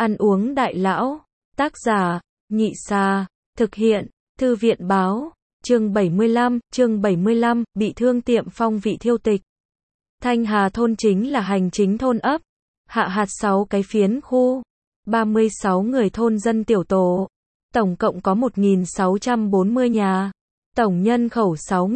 Ăn uống đại lão. Tác giả, Nhị Xà. Thực hiện, Thư viện báo. Chương 75, bị thương tiệm phong vị thiêu tịch. Thanh Hà thôn chính là hành chính thôn ấp. Hạ hạt 6 cái phiến khu. 36 người thôn dân tiểu tổ. Tổng cộng có 1.640 nhà. Tổng nhân khẩu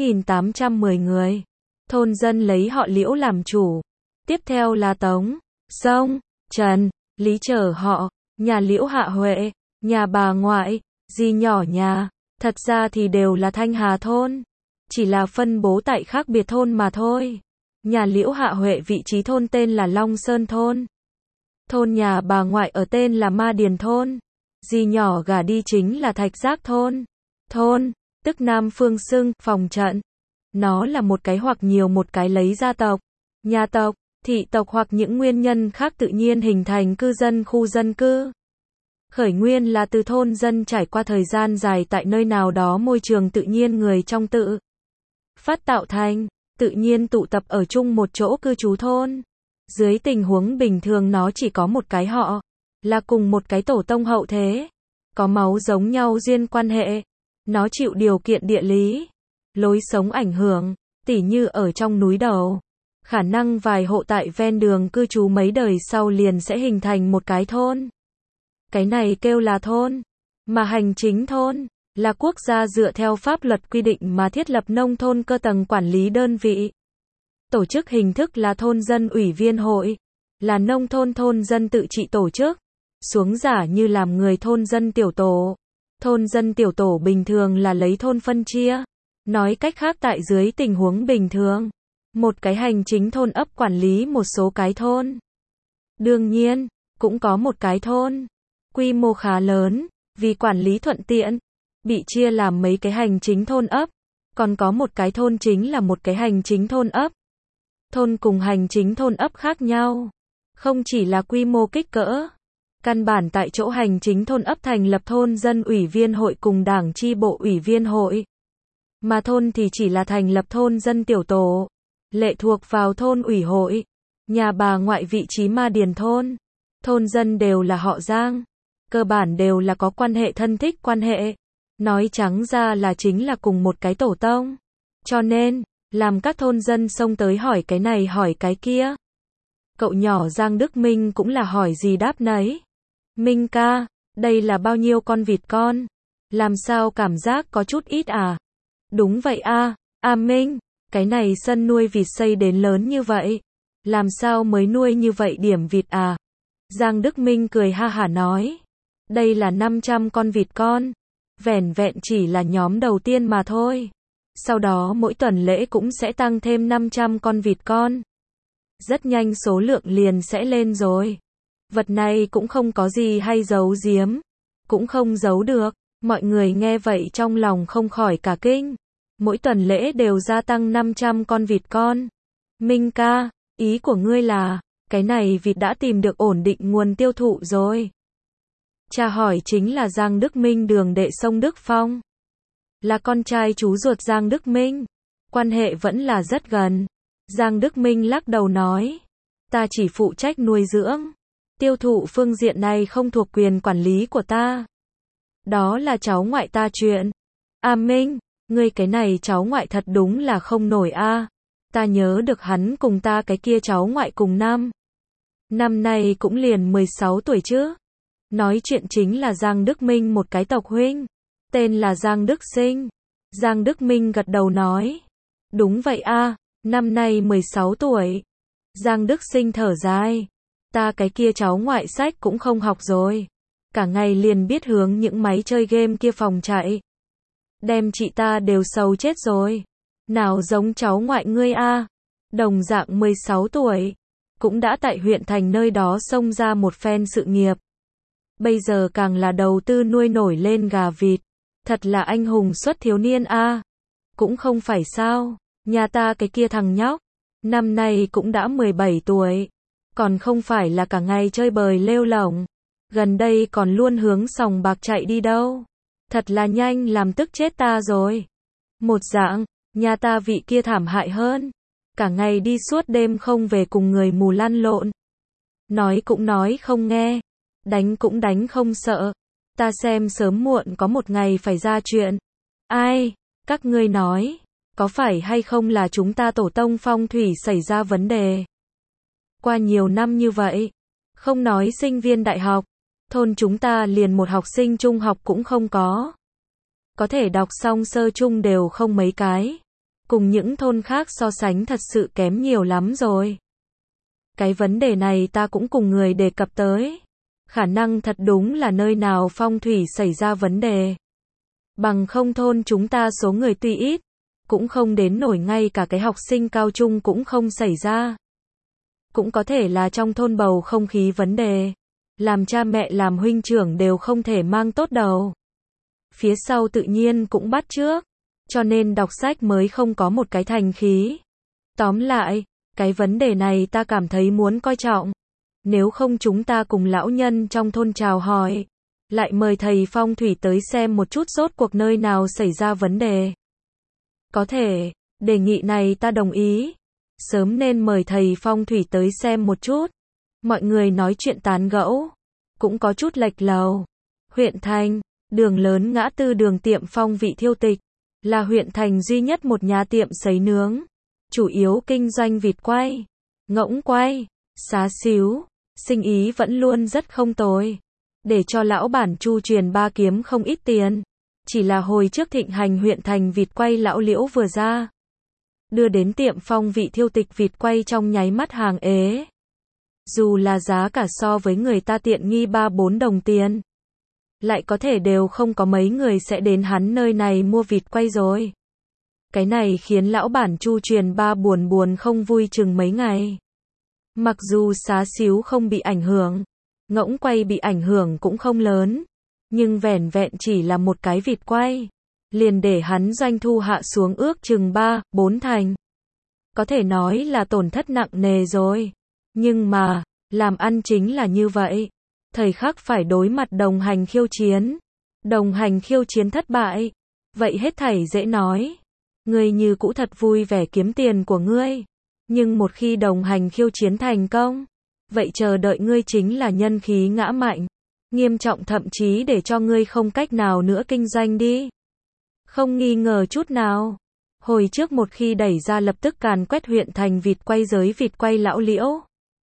6.810 người. Thôn dân lấy họ Liễu làm chủ. Tiếp theo là Tống, Sông, Trần, Lý chở họ, nhà Liễu Hạ Huệ, nhà bà ngoại, dì nhỏ nhà. Thật ra thì đều là Thanh Hà thôn. Chỉ là phân bố tại khác biệt thôn mà thôi. Nhà Liễu Hạ Huệ vị trí thôn tên là Long Sơn thôn. Thôn nhà bà ngoại ở tên là Ma Điền thôn. Dì nhỏ gả đi chính là Thạch Giác thôn. Thôn, tức Nam Phương Xưng, phòng trận. Nó là một cái hoặc nhiều một cái lấy gia tộc, nhà tộc, thị tộc hoặc những nguyên nhân khác tự nhiên hình thành cư dân khu dân cư. Khởi nguyên là từ thôn dân trải qua thời gian dài tại nơi nào đó môi trường tự nhiên người trong tự phát tạo thành, tự nhiên tụ tập ở chung một chỗ cư trú thôn. Dưới tình huống bình thường nó chỉ có một cái họ, là cùng một cái tổ tông hậu thế, có máu giống nhau duyên quan hệ. Nó chịu điều kiện địa lý, lối sống ảnh hưởng, tỉ như ở trong núi đầu. Khả năng vài hộ tại ven đường cư trú mấy đời sau liền sẽ hình thành một cái thôn. Cái này kêu là thôn. Mà hành chính thôn, là quốc gia dựa theo pháp luật quy định mà thiết lập nông thôn cơ tầng quản lý đơn vị. Tổ chức hình thức là thôn dân ủy viên hội, là nông thôn thôn dân tự trị tổ chức. Xuống giả như làm người thôn dân tiểu tổ. Thôn dân tiểu tổ bình thường là lấy thôn phân chia. Nói cách khác tại dưới tình huống bình thường, một cái hành chính thôn ấp quản lý một số cái thôn. Đương nhiên, cũng có một cái thôn, quy mô khá lớn, vì quản lý thuận tiện, bị chia làm mấy cái hành chính thôn ấp. Còn có một cái thôn chính là một cái hành chính thôn ấp. Thôn cùng hành chính thôn ấp khác nhau, không chỉ là quy mô kích cỡ. Căn bản tại chỗ hành chính thôn ấp thành lập thôn dân ủy viên hội cùng đảng chi bộ ủy viên hội. Mà thôn thì chỉ là thành lập thôn dân tiểu tổ, lệ thuộc vào thôn ủy hội. Nhà bà ngoại vị trí Ma Điền thôn, thôn dân đều là họ Giang, cơ bản đều là có quan hệ thân thích quan hệ. Nói trắng ra là chính là cùng một cái tổ tông. Cho nên, làm các thôn dân xông tới hỏi cái này hỏi cái kia. Cậu nhỏ Giang Đức Minh cũng là hỏi gì đáp nấy. Minh ca, đây là bao nhiêu con vịt con? Làm sao cảm giác có chút ít à? Đúng vậy a, Minh, cái này sân nuôi vịt xây đến lớn như vậy. Làm sao mới nuôi như vậy điểm vịt à? Giang Đức Minh cười ha hả nói. Đây là 500 con vịt con. Vẻn vẹn chỉ là nhóm đầu tiên mà thôi. Sau đó mỗi tuần lễ cũng sẽ tăng thêm 500 con vịt con. Rất nhanh số lượng liền sẽ lên rồi. Vật này cũng không có gì hay giấu giếm. Cũng không giấu được. Mọi người nghe vậy trong lòng không khỏi cả kinh. Mỗi tuần lễ đều gia tăng 500 con vịt con. Minh ca, ý của ngươi là, cái này vịt đã tìm được ổn định nguồn tiêu thụ rồi. Cha hỏi chính là Giang Đức Minh đường đệ Sông Đức Phong. Là con trai chú ruột Giang Đức Minh. Quan hệ vẫn là rất gần. Giang Đức Minh lắc đầu nói. Ta chỉ phụ trách nuôi dưỡng. Tiêu thụ phương diện này không thuộc quyền quản lý của ta. Đó là cháu ngoại ta chuyện. Minh, ngươi cái này cháu ngoại thật đúng là không nổi a. Ta nhớ được hắn cùng ta cái kia cháu ngoại cùng năm. Năm nay cũng liền 16 tuổi chứ. Nói chuyện chính là Giang Đức Minh một cái tộc huynh. Tên là Giang Đức Sinh. Giang Đức Minh gật đầu nói. Đúng vậy a, năm nay 16 tuổi. Giang Đức Sinh thở dài. Ta cái kia cháu ngoại sách cũng không học rồi. Cả ngày liền biết hướng những máy chơi game kia phòng chạy. Đem chị ta đều sầu chết rồi. Nào giống cháu ngoại ngươi a, đồng dạng 16 tuổi. Cũng đã tại huyện thành nơi đó xông ra một phen sự nghiệp. Bây giờ càng là đầu tư nuôi nổi lên gà vịt. Thật là anh hùng xuất thiếu niên a. Cũng không phải sao. Nhà ta cái kia thằng nhóc. Năm nay cũng đã 17 tuổi. Còn không phải là cả ngày chơi bời lêu lổng. Gần đây còn luôn hướng sòng bạc chạy đi đâu. Thật là nhanh làm tức chết ta rồi. Một dạng, nhà ta vị kia thảm hại hơn. Cả ngày đi suốt đêm không về cùng người mù lăn lộn. Nói cũng nói không nghe. đánh cũng đánh không sợ. Ta xem sớm muộn có một ngày phải ra chuyện. Ai, các ngươi nói, có phải hay không là chúng ta tổ tông phong thủy xảy ra vấn đề? Qua nhiều năm như vậy, không nói sinh viên đại học, thôn chúng ta liền một học sinh trung học cũng không có. Có thể đọc xong sơ trung đều không mấy cái. Cùng những thôn khác so sánh thật sự kém nhiều lắm rồi. Cái vấn đề này ta cũng cùng người đề cập tới. Khả năng thật đúng là nơi nào phong thủy xảy ra vấn đề. Bằng không thôn chúng ta số người tuy ít, cũng không đến nổi ngay cả cái học sinh cao trung cũng không xảy ra. Cũng có thể là trong thôn bầu không khí vấn đề. Làm cha mẹ làm huynh trưởng đều không thể mang tốt đầu. Phía sau tự nhiên cũng bắt chước. Cho nên đọc sách mới không có một cái thành khí. Tóm lại, cái vấn đề này ta cảm thấy muốn coi trọng. Nếu không chúng ta cùng lão nhân trong thôn chào hỏi. Lại mời thầy phong thủy tới xem một chút rốt cuộc nơi nào xảy ra vấn đề. Có thể, đề nghị này ta đồng ý. Sớm nên mời thầy phong thủy tới xem một chút. Mọi người nói chuyện tán gẫu. Cũng có chút lệch lầu. Huyện thành, đường lớn ngã tư đường tiệm phong vị thiêu tịch. Là huyện thành duy nhất một nhà tiệm sấy nướng. Chủ yếu kinh doanh vịt quay, ngỗng quay, xá xíu. Sinh ý vẫn luôn rất không tồi. Để cho lão bản Chu Truyền Ba kiếm không ít tiền. Chỉ là hồi trước thịnh hành huyện thành vịt quay lão Liễu vừa ra. Đưa đến tiệm phong vị thiêu tịch vịt quay trong nháy mắt hàng ế. Dù là giá cả so với người ta tiện nghi 3-4 đồng tiền. Lại có thể đều không có mấy người sẽ đến hắn nơi này mua vịt quay rồi. Cái này khiến lão bản Chu Truyền Ba buồn không vui chừng mấy ngày. Mặc dù xá xíu không bị ảnh hưởng, ngỗng quay bị ảnh hưởng cũng không lớn. Nhưng vẻn vẹn chỉ là một cái vịt quay. Liền để hắn doanh thu hạ xuống ước chừng 3-4 thành. Có thể nói là tổn thất nặng nề rồi. Nhưng mà, làm ăn chính là như vậy. Thời khắc phải đối mặt đồng hành khiêu chiến. Đồng hành khiêu chiến thất bại. Vậy hết thảy dễ nói. Ngươi như cũ thật vui vẻ kiếm tiền của ngươi. Nhưng một khi đồng hành khiêu chiến thành công, vậy chờ đợi ngươi chính là nhân khí ngã mạnh. Nghiêm trọng thậm chí để cho ngươi không cách nào nữa kinh doanh đi. Không nghi ngờ chút nào. Hồi trước một khi đẩy ra lập tức càn quét huyện thành vịt quay giới vịt quay lão Liễu.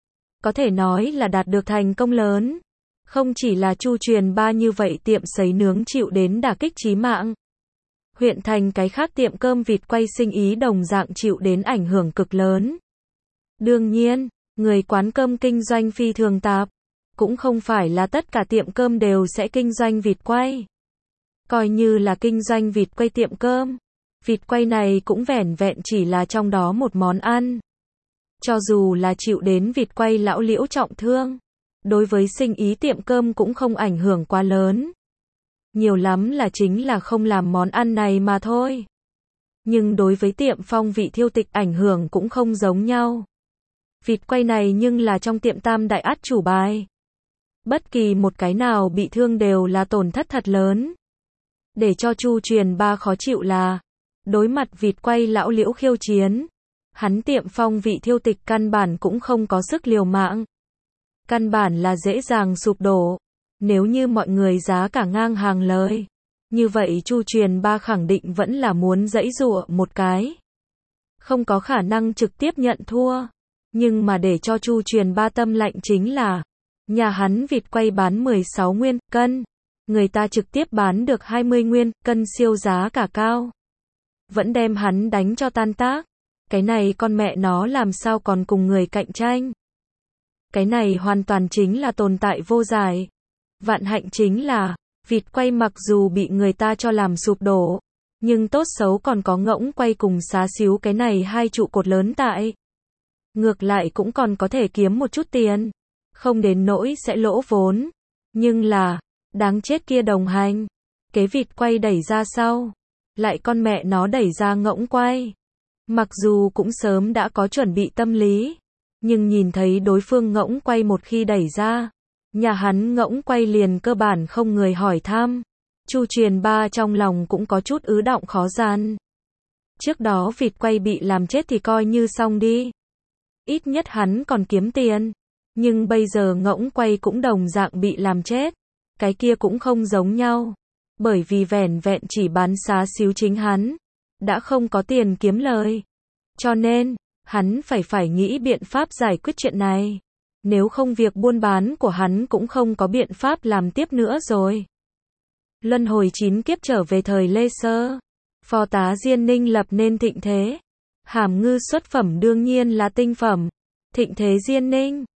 Có thể nói là đạt được thành công lớn. Không chỉ là Chu Truyền Ba như vậy tiệm sấy nướng chịu đến đả kích chí mạng. Huyện thành cái khác tiệm cơm vịt quay sinh ý đồng dạng chịu đến ảnh hưởng cực lớn. Đương nhiên, người quán cơm kinh doanh phi thường tạp. Cũng không phải là tất cả tiệm cơm đều sẽ kinh doanh vịt quay. Coi như là kinh doanh vịt quay tiệm cơm. Vịt quay này cũng vẻn vẹn chỉ là trong đó một món ăn. Cho dù là chịu đến vịt quay lão Liễu trọng thương. Đối với sinh ý tiệm cơm cũng không ảnh hưởng quá lớn. Nhiều lắm là chính là không làm món ăn này mà thôi. Nhưng đối với tiệm phong vị thiêu tịch ảnh hưởng cũng không giống nhau. Vịt quay này nhưng là trong tiệm tam đại át chủ bài. Bất kỳ một cái nào bị thương đều là tổn thất thật lớn. Để cho Chu Truyền Ba khó chịu là, đối mặt vịt quay lão Liễu khiêu chiến, hắn tiệm phong vị thiêu tịch căn bản cũng không có sức liều mạng. Căn bản là dễ dàng sụp đổ. Nếu như mọi người giá cả ngang hàng lời, như vậy Chu Truyền Ba khẳng định vẫn là muốn giãy giụa một cái. Không có khả năng trực tiếp nhận thua. Nhưng mà để cho Chu Truyền Ba tâm lạnh chính là, nhà hắn vịt quay bán 16 nguyên cân, người ta trực tiếp bán được 20 nguyên cân siêu giá cả cao. Vẫn đem hắn đánh cho tan tác. Cái này con mẹ nó làm sao còn cùng người cạnh tranh. Cái này hoàn toàn chính là tồn tại vô giải. Vạn hạnh chính là, vịt quay mặc dù bị người ta cho làm sụp đổ, nhưng tốt xấu còn có ngỗng quay cùng xá xíu cái này hai trụ cột lớn tại. Ngược lại cũng còn có thể kiếm một chút tiền. Không đến nỗi sẽ lỗ vốn. Nhưng là, đáng chết kia đồng hành. Cái vịt quay đẩy ra sau. Lại con mẹ nó đẩy ra ngỗng quay. Mặc dù cũng sớm đã có chuẩn bị tâm lý. Nhưng nhìn thấy đối phương ngỗng quay một khi đẩy ra. Nhà hắn ngỗng quay liền cơ bản không người hỏi thăm. Chu Truyền Ba trong lòng cũng có chút ứ động khó gian. Trước đó vịt quay bị làm chết thì coi như xong đi. Ít nhất hắn còn kiếm tiền. Nhưng bây giờ ngỗng quay cũng đồng dạng bị làm chết. Cái kia cũng không giống nhau. Bởi vì vẻn vẹn chỉ bán xá xíu chính hắn đã không có tiền kiếm lời. Cho nên, hắn phải nghĩ biện pháp giải quyết chuyện này. Nếu không việc buôn bán của hắn cũng không có biện pháp làm tiếp nữa rồi. Luân hồi 9 kiếp trở về thời Lê Sơ. Phó tá Diên Ninh lập nên thịnh thế. Hàm Ngư xuất phẩm đương nhiên là tinh phẩm. Thịnh thế Diên Ninh.